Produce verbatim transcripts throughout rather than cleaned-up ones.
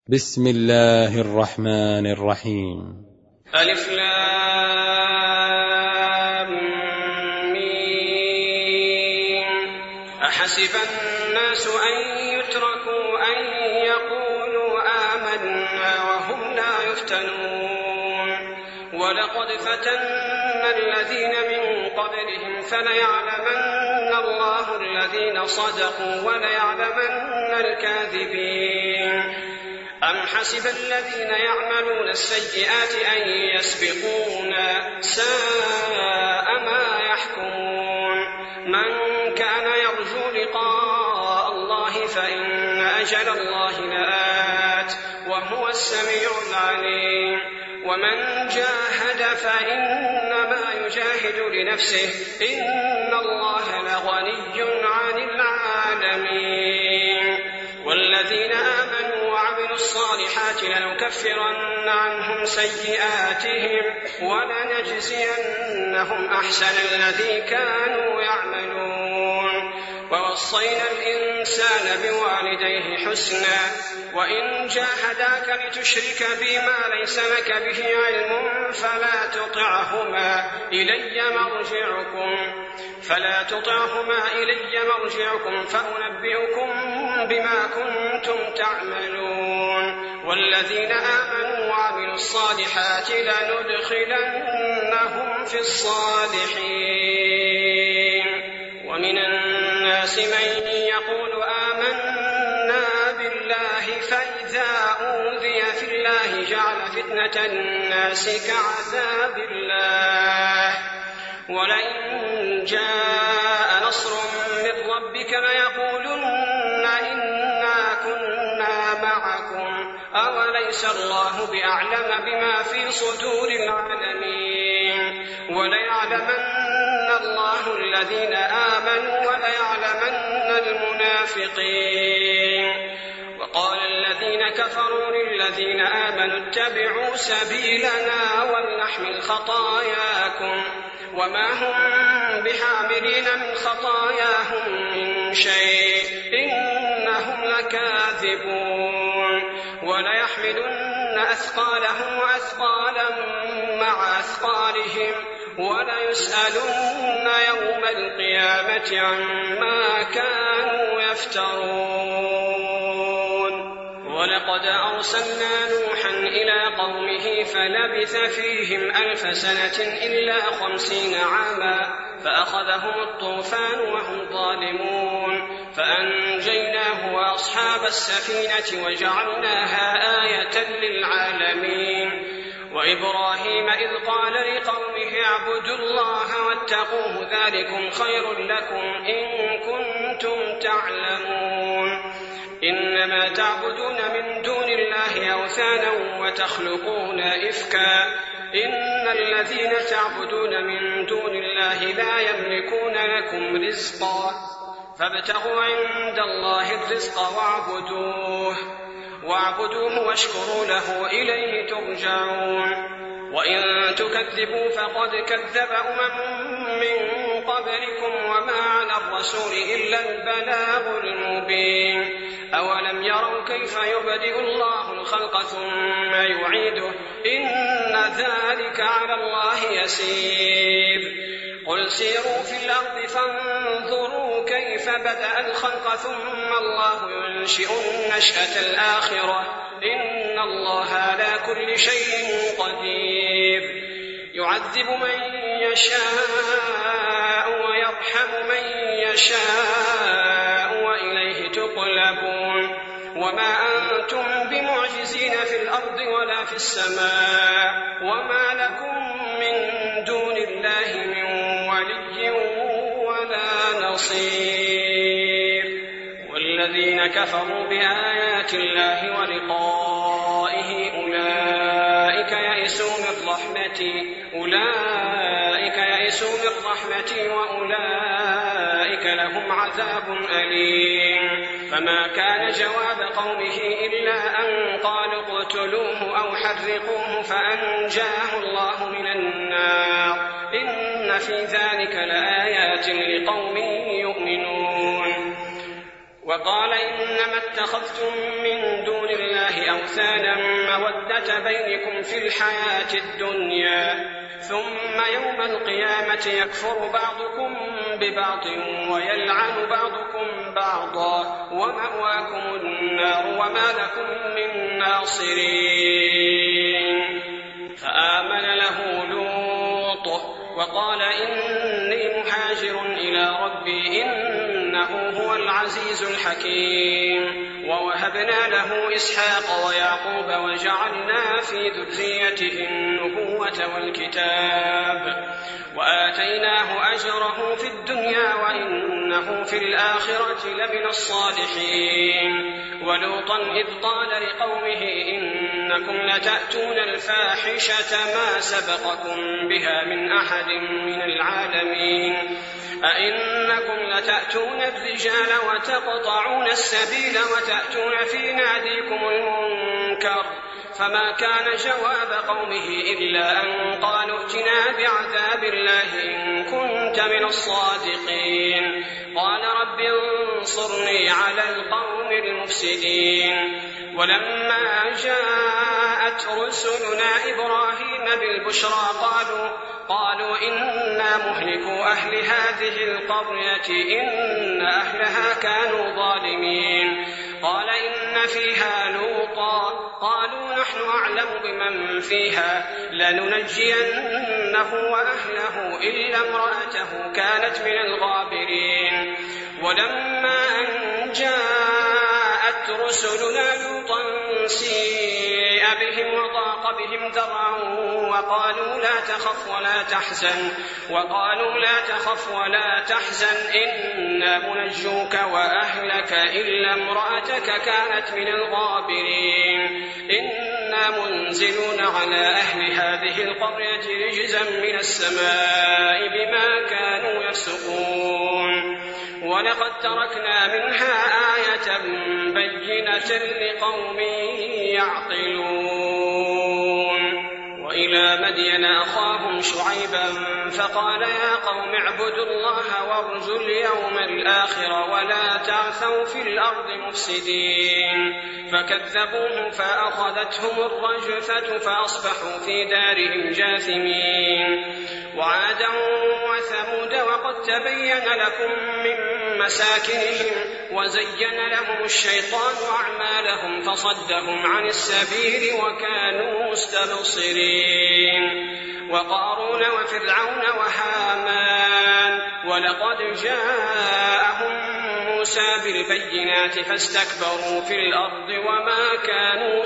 بسم الله الرحمن الرحيم. ألف لام ميم. أحسب الناس أن يتركوا أن يقولوا آمنا وهم لا يفتنون ولقد فتنا الذين من قبلهم فليعلمن الله الذين صدقوا وليعلمن الكاذبين. أم حسب الذين يعملون السيئات أن يسبقونا ساء ما يحكمون. من كان يرجو لقاء الله فإن أجل الله لآت وهو السميع العليم. ومن جاهد فإنما يجاهد لنفسه إن الله لغني عن العالمين. والذين آمنوا وعملوا الصالحات لنكفرن عنهم سيئاتهم ولنجزينهم أحسن الذي كانوا يعملون. ووصينا الإنسان بوالديه حسنا وإن جاهداك لتشرك بما ليس لك به علم فلا تطعهما إلي مرجعكم فلا تطعهما إلي مرجعكم فأنبئكم بما كنتم تعملون. والذين آمنوا وعملوا الصالحات لندخلنهم في الصالحين. ومن الناس من يقول آمنا بالله فإذا أوذي في الله جعل فتنة الناس كعذاب الله ولئن جاء نصر من ربك ليقولن إنا كنا معكم أوليس الله بأعلم بما في صدور العالمين. وليعلمن الله الذين آمنوا وليعلمن المنافقين. وقال الذين كفروا للذين آمنوا اتبعوا سبيلنا ولنحمل خطاياكم وما هم بحاملين من خطاياهم من شيء إنهم لكاذبون. وليحملن أثقالهم وأثقالا مع أثقالهم وليسألن يوم القيامة عما كانوا يفترون. ولقد أرسلنا نوحا إلى قومه فلبث فيهم ألف سنة إلا خمسين عاما فأخذهم الطوفان وهم ظالمون فأنجيناه وأصحاب السفينة وجعلناها آية للعالمين. وإبراهيم إذ قال لقومه اعبدوا الله واتقوه ذلكم خير لكم إن كنتم تعلمون. إنما تعبدون من دون الله أوثانا وتخلقون إفكا إن الذين تعبدون من دون الله لا يملكون لكم رزقا فابتغوا عند الله الرزق واعبدوه واعبدوه واشكروا له إليه ترجعون. وإن تكذبوا فقد كذب أمم من قبلكم وما على الرسول إلا البلاغ المبين. أولم يروا كيف يبدئ الله الخلق ثم يعيده إن ذلك على الله يسير. قل سيروا في الأرض فانظروا كيف بدأ الخلق ثم الله ينشئ النشأة الآخرة إن الله على كل شيء قدير. يعذب من يشاء ويرحم من يشاء وإليه تقلبون. وما أنتم بمعجزين في الأرض ولا في السماء وما لكم من دون الله من ولي ولا نصير. والذين كفروا بآيات الله ولقائه أولئك يئسوا من رحمتي أولئك يئسوا من رحمتي وأولئك لهم عذاب أليم. فما كان جواب قومه إلا أن قالوا اقتلوه أو حرقوه فأنجاه الله من النار إن في ذلك لآيات لقوم يؤمنون. وقال إنما اتخذتم من دون الله أوثانا مودة بينكم في الحياة الدنيا ثم يوم القيامة يكفر بعضكم ببعض ويلعن بعضكم بعضا ومأواكم النار وما لكم من ناصرين. فآمن له لوط وقال إني مهاجر إلى ربي إنه هو العزيز الحكيم. ووهبنا له إسحاق ويعقوب وجعلنا في ذريته النبوة والكتاب وآتيناه أجره في الدنيا وإنه في الآخرة لمن الصالحين. ولوطا إذ قال لقومه إنكم لتأتون الفاحشة ما سبقكم بها من أحد من العالمين أئنكم لتأتون الرجال وتقطعون السبيل وتأتون في ناديكم المنكر. فما كان جواب قومه إلا أن قالوا ائتنا بعذاب الله إن كنت من الصادقين. قال رب انصرني على القوم المفسدين. ولما جاءت رسلنا إبراهيم بالبشرى قالوا قالوا إنا مهلكو أهل هذه القرية إن أهلها كانوا ظالمين. قال إن فيها لوطا قالوا نحن أعلم بمن فيها لننجينه وأهله إلا امرأته كانت من الغابرين. ولما أن جاءت رسلنا لوطا سيء بهم وضاق بهم ذرعا وقالوا لا تخف ولا تحزن وقالوا لا تخف ولا تحزن إنا منجوك وأهلك إلا امرأتك كانت من الغابرين. إنا منزلون على أهل هذه القرية رجزا من السماء بما كانوا يفسقون. ولقد تركنا منها آية بينة لقوم يعقلون. وإلى مدين أخاهم شعيبا فقال يا قوم اعبدوا الله وارجوا اليوم الآخر ولا تعثوا في الأرض مفسدين. فكذبوه فأخذتهم الرجفة فأصبحوا في دارهم جاثمين. وعادا وثمود وقد تبين لكم من مساكنهم وزين لهم الشيطان أعمالهم فصدهم عن السبيل وكانوا مستبصرين. وقارون وفرعون وهامان ولقد جاءهم موسى بالبينات فاستكبروا في الأرض وما كانوا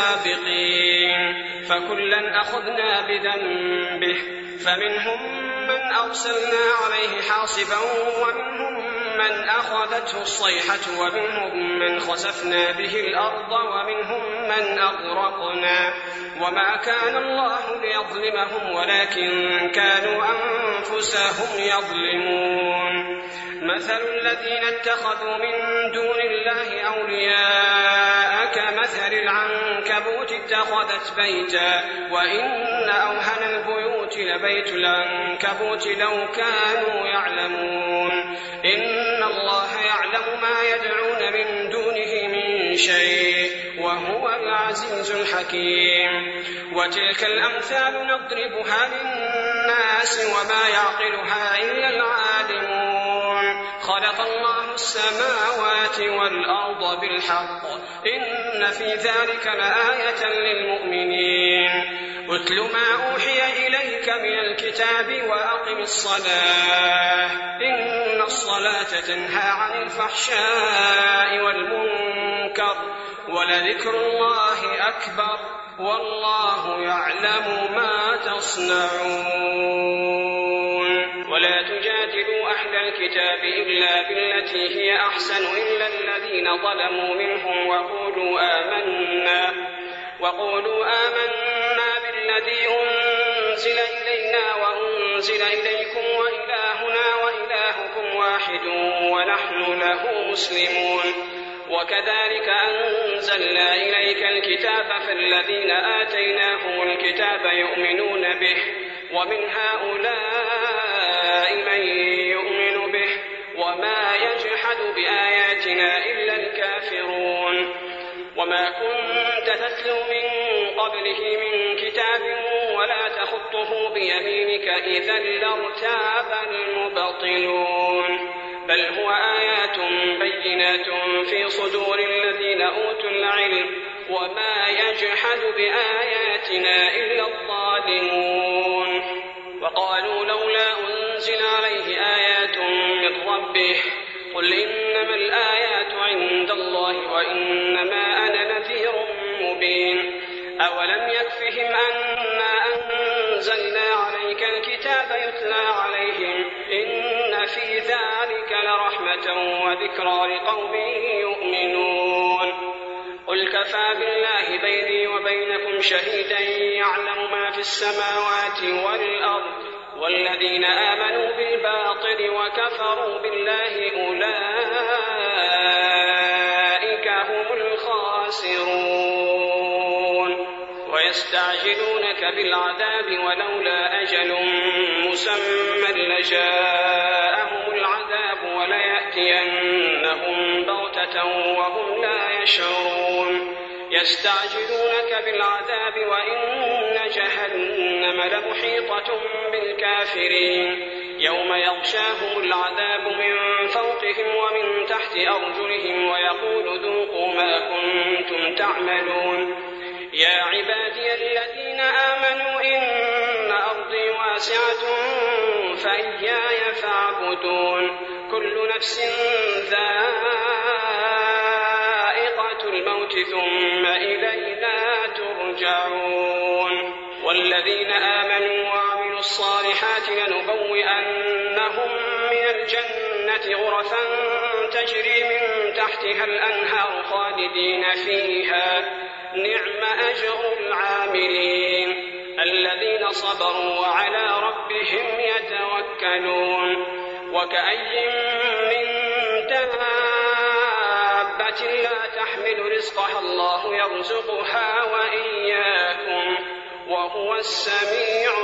سابقين. فكلا أخذنا بذنبه فمنهم من أرسلنا عليه حاصبا ومنهم من أخذته الصيحة ومنهم من خسفنا به الأرض ومنهم من أغرقنا. وما كان الله ليظلمهم ولكن كانوا أنفسهم يظلمون. مثل الذين اتخذوا من دون الله أولياء كمثل العنكبوت اتخذت بيتا وإن أوهن البيوت لبيت العنكبوت لو كانوا يعلمون. إن الله يعلم ما يدعون من دونه من شيء وهو العزيز الحكيم. وتلك الأمثال نضربها للناس وما يعقلها إلا العالمون. خلق الله السماوات والأرض بالحق إن في ذلك لآية للمؤمنين. اتل ما أوحي إليك من الكتاب وأقم الصلاة إن الصلاة تنهى عن الفحشاء والمنكر ولذكر الله أكبر والله يعلم ما تصنعون. ولا تجادلوا أهل الكتاب إلا بالتي هي أحسن إلا الذين ظلموا منهم وقولوا آمنا وقولوا آمنا بالذي أنزل إلينا وأنزل إليكم وإلهنا وإلهكم واحد ونحن له مسلمون. وكذلك أنزلنا إليك الكتاب فالذين آتيناهم الكتاب يؤمنون به ومن هؤلاء من يؤمن به وما يجحد بآياتنا إلا وما كنت تتلو من قبله من كتاب ولا تخطه بيمينك إذا لارتاب المبطلون بل هو آيات بينات في صدور الذين أوتوا العلم وما يجحد بآياتنا إلا الظالمون وقالوا لولا أنزل عليه آيات من ربه قل إنما الآيات عند الله وإنما أنا نذير مبين أولم يكفهم أنا أنزلنا عليك الكتاب يتلى عليهم إن في ذلك لرحمة وذكرى لقوم يؤمنون قل كفى بالله بيني وبينكم شهيدا يعلم ما في السماوات والأرض والذين آمنوا بالباطل وكفروا بالله أولئك هم الخاسرون ويستعجلونك بالعذاب ولولا أجل مسمى لجاءهم العذاب وليأتينهم بغتة وهم لا يشعرون يستعجلونك بالعذاب وإن جهنم لمحيطة بالكافرين يوم يغشاهم العذاب من فوقهم ومن تحت أرجلهم ويقول ذوقوا ما كنتم تعملون يا عبادي الذين آمنوا إن أرضي واسعة فإياي فاعبدون كل نفس ذائقة الموت ثم إلينا ترجعون والذين آمنوا وعملوا الصالحات لنبوئنهم من الجنة غرفا تجري من تحتها الأنهار خالدين فيها نعم أجر العاملين الذين صبروا وعلى ربهم يتوكلون وكأي من دابة لا تحمل رزقها الله يرزقها وإياكم وهو السميع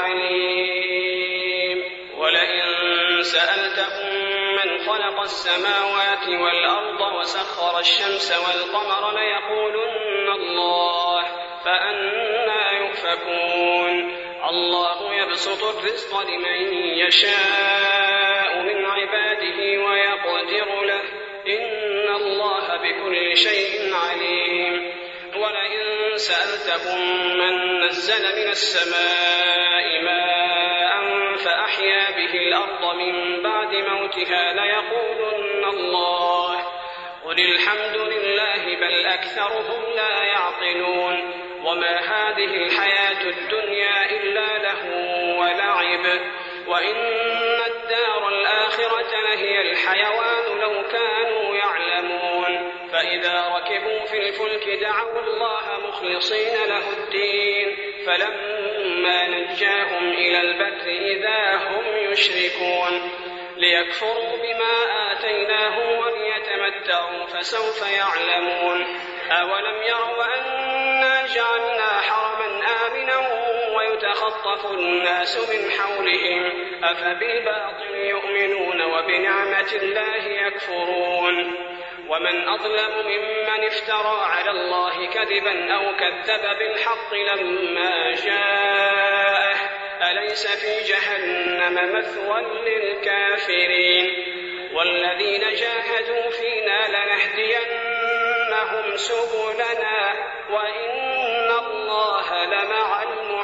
العليم ولئن سألتهم من خلق السماوات والأرض وسخر الشمس والقمر ليقولن الله فأنى يؤفكون الله يبسط الرزق لمن يشاء من عباده ويقدر له إن الله بكل شيء عليم ولئن سألتهم من نزل من السماء ماء فأحيا به الأرض من بعد موتها ليقولن الله قل الحمد لله بل أكثرهم لا يعقلون وما هذه الحياة الدنيا إلا لهو ولعب وإن الدار الآخرة لهي الحيوان لو كانوا يعلمون فإذا ركبوا في الفلك دعوا الله مخلصين له الدين فلما نجاهم إلى البر إذا هم يشركون ليكفروا بما آتيناهم وليتمتعوا فسوف يعلمون أولم يروا أنا جعلنا حرما آمنا ويتخطف الناس من حولهم أفبالباطل يؤمنون وبنعمة الله يكفرون ومن أظلم ممن افترى على الله كذبا أو كذب بالحق لما جاءه أليس في جهنم مثوى للكافرين والذين جاهدوا فينا لنهدينهم سبلنا وإن الله لمع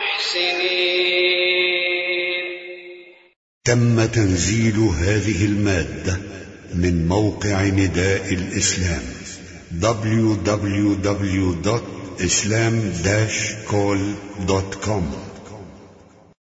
المحسنين. تم تنزيل هذه المادة من موقع نداء الإسلام دبليو دبليو دبليو دوت إسلام داش كول دوت كوم.